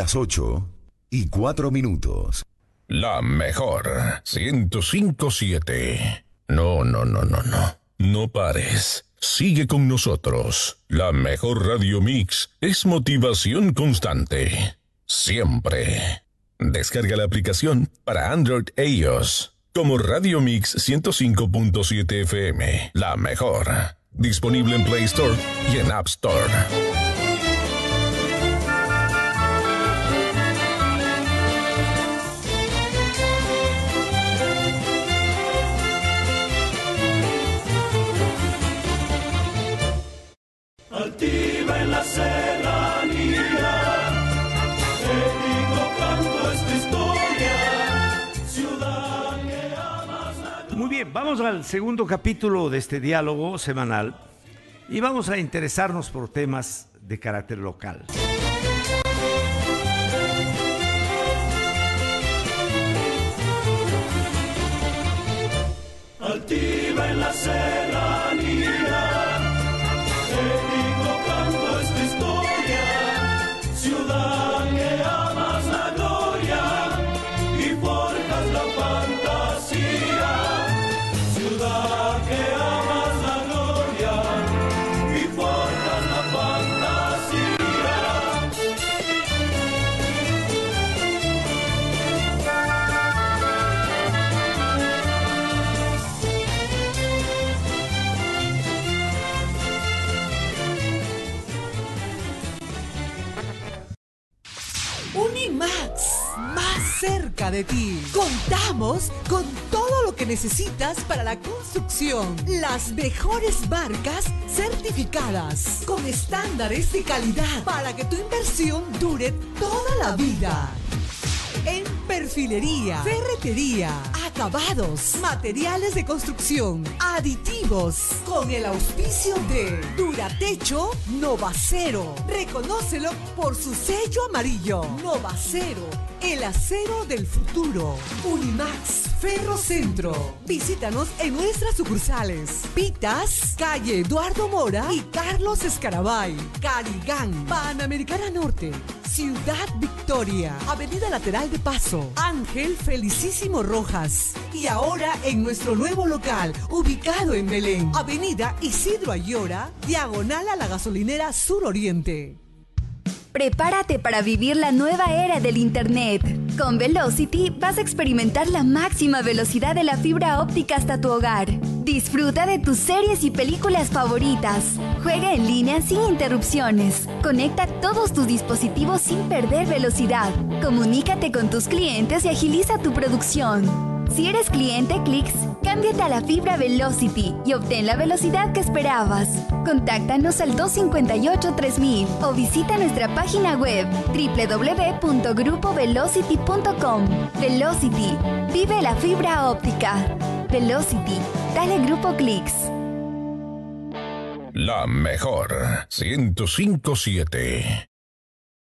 Las 8:04. La mejor 105.7. No. No pares. Sigue con nosotros. La mejor Radio Mix es motivación constante. Siempre. Descarga la aplicación para Android e iOS como Radio Mix 105.7 FM. La mejor. Disponible en Play Store y en App Store. Altiva en la serranía, épico canto es tu historia, ciudad que amas la... Muy bien, vamos al segundo capítulo de este diálogo semanal y vamos a interesarnos por temas de carácter local. Altiva en la serranía, épico canto es tu historia, ciudad que amas la gloria y forjas la fantasía, ciudad que amas la gloria y forjas la fantasía. Unimax, más cerca de ti. Contamos con todo lo que necesitas para la construcción. Las mejores marcas certificadas con estándares de calidad para que tu inversión dure toda la vida. En perfilería, ferretería, acabados, materiales de construcción, aditivos, con el auspicio de Duratecho Novacero. Reconócelo por su sello amarillo. Novacero, el acero del futuro. Unimax Ferro Centro. Visítanos en nuestras sucursales: Pitas, calle Eduardo Mora y Carlos Escarabay. Carigán, Panamericana Norte, Ciudad Victoria, Avenida Lateral de Paso, Ángel Felicísimo Rojas. Y ahora en nuestro nuevo local, ubicado en Belén, Avenida Isidro Ayora, diagonal a la gasolinera Sur Oriente. Prepárate para vivir la nueva era del Internet. Con Velocity vas a experimentar la máxima velocidad de la fibra óptica hasta tu hogar. Disfruta de tus series y películas favoritas. Juega en línea sin interrupciones. Conecta todos tus dispositivos sin perder velocidad. Comunícate con tus clientes y agiliza tu producción. Si eres cliente Clix, cámbiate a la fibra Velocity y obtén la velocidad que esperabas. Contáctanos al 258-3000 o visita nuestra página web www.grupovelocity.com. Velocity, vive la fibra óptica. Velocity, dale Grupo Clix. La mejor 105.7.